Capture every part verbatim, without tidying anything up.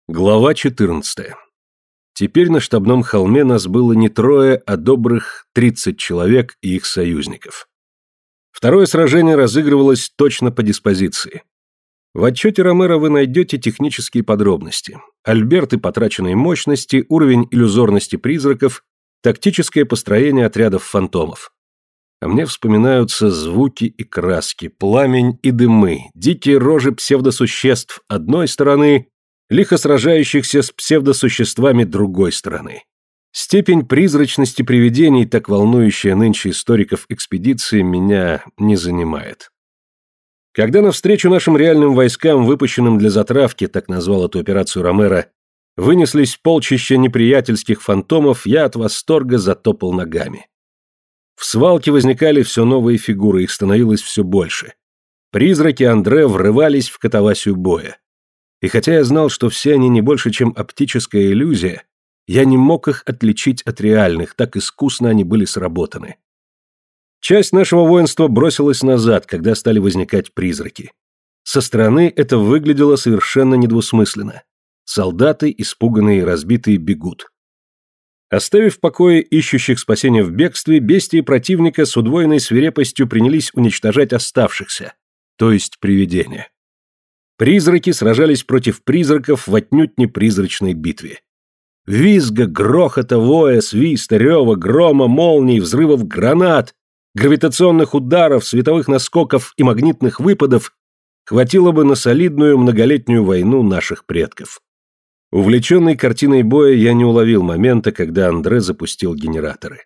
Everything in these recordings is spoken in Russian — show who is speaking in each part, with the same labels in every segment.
Speaker 1: Глава четырнадцатая. Теперь на штабном холме нас было не трое, а добрых тридцать человек и их союзников. Второе сражение разыгрывалось точно по диспозиции. В отчете Ромеро вы найдете технические подробности. Альберты потраченной мощности, уровень иллюзорности призраков, тактическое построение отрядов фантомов. А мне вспоминаются звуки и краски, пламень и дымы, дикие рожи псевдосуществ одной стороны, лихо сражающихся с псевдосуществами другой стороны. Степень призрачности привидений, так волнующая нынче историков экспедиции, меня не занимает. Когда навстречу нашим реальным войскам, выпущенным для затравки, так назвал эту операцию Ромеро, вынеслись полчища неприятельских фантомов, я от восторга затопал ногами. В свалке возникали все новые фигуры, их становилось все больше. Призраки Андре врывались в катавасию боя. И хотя я знал, что все они не больше, чем оптическая иллюзия, я не мог их отличить от реальных, так искусно они были сработаны. Часть нашего воинства бросилась назад, когда стали возникать призраки. Со стороны это выглядело совершенно недвусмысленно. Солдаты, испуганные и разбитые, бегут. Оставив в покое ищущих спасения в бегстве, бестии противника с удвоенной свирепостью принялись уничтожать оставшихся, то есть привидения. Призраки сражались против призраков в отнюдь не призрачной битве. Визга, грохота, воя, свиста, рева, грома, молний, взрывов гранат, гравитационных ударов, световых наскоков и магнитных выпадов хватило бы на солидную многолетнюю войну наших предков. Увлеченный картиной боя, я не уловил момента, когда Андре запустил генераторы.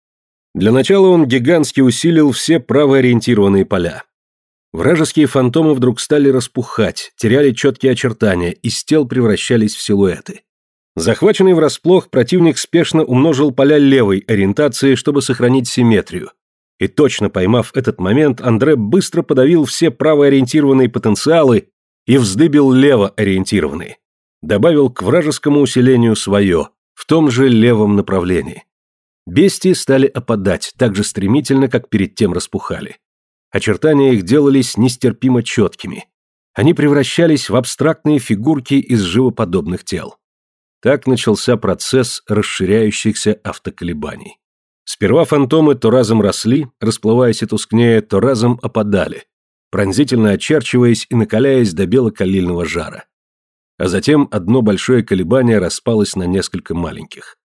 Speaker 1: Для начала он гигантски усилил все правоориентированные поля. Вражеские фантомы вдруг стали распухать, теряли четкие очертания, из тел превращались в силуэты. Захваченный врасплох, противник спешно умножил поля левой ориентации, чтобы сохранить симметрию. И точно поймав этот момент, Андре быстро подавил все правоориентированные потенциалы и вздыбил левоориентированные. Добавил к вражескому усилению свое, в том же левом направлении. Бестии стали опадать так же стремительно, как перед тем распухали. Очертания их делались нестерпимо четкими. Они превращались в абстрактные фигурки из живоподобных тел. Так начался процесс расширяющихся автоколебаний. Сперва фантомы то разом росли, расплываясь и тускнея, то разом опадали, пронзительно очерчиваясь и накаляясь до белокалильного жара. А затем одно большое колебание распалось на несколько маленьких.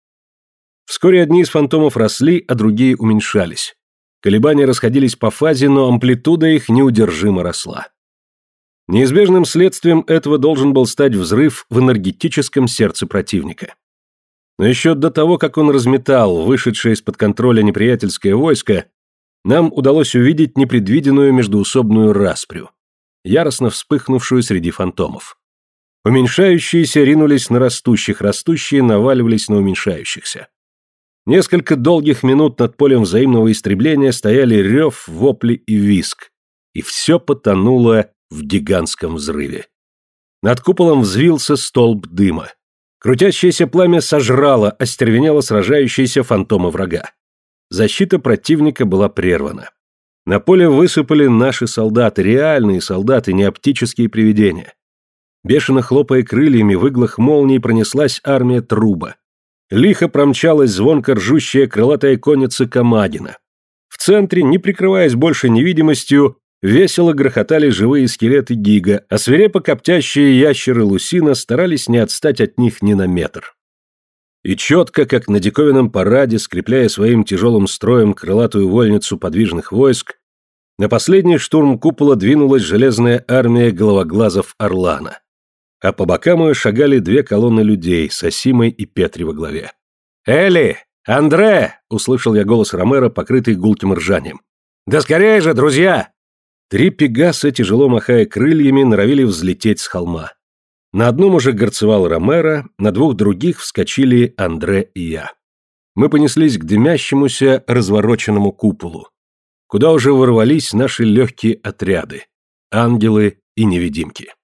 Speaker 1: Вскоре одни из фантомов росли, а другие уменьшались. Колебания расходились по фазе, но амплитуда их неудержимо росла. Неизбежным следствием этого должен был стать взрыв в энергетическом сердце противника. Но еще до того, как он разметал вышедшее из-под контроля неприятельское войско, нам удалось увидеть непредвиденную междоусобную распрю, яростно вспыхнувшую среди фантомов. Уменьшающиеся ринулись на растущих, растущие наваливались на уменьшающихся. Несколько долгих минут над полем взаимного истребления стояли рев, вопли и визг, и все потонуло в гигантском взрыве. Над куполом взвился столб дыма. Крутящееся пламя сожрало, остервенело сражающиеся фантомы врага. Защита противника была прервана. На поле высыпали наши солдаты, реальные солдаты, не оптические привидения. Бешено хлопая крыльями, в иглах молнии пронеслась армия Труба. Лихо промчалась звонко ржущая крылатая конница Камагина. В центре, не прикрываясь больше невидимостью, весело грохотали живые скелеты Гига, а свирепо коптящие ящеры Лусина старались не отстать от них ни на метр. И четко, как на диковинном параде, скрепляя своим тяжелым строем крылатую вольницу подвижных войск, на последний штурм купола двинулась железная армия головоглазов Орлана. А по бокам ее шагали две колонны людей с Осимой и Петри во главе. «Эли! Андре!» — услышал я голос Ромеро, покрытый гулким ржанием. «Да скорее же, друзья!» Три пегаса, тяжело махая крыльями, норовили взлететь с холма. На одном уже горцевал Ромеро, на двух других вскочили Андре и я. Мы понеслись к дымящемуся, развороченному куполу, куда уже ворвались наши легкие отряды, ангелы и невидимки.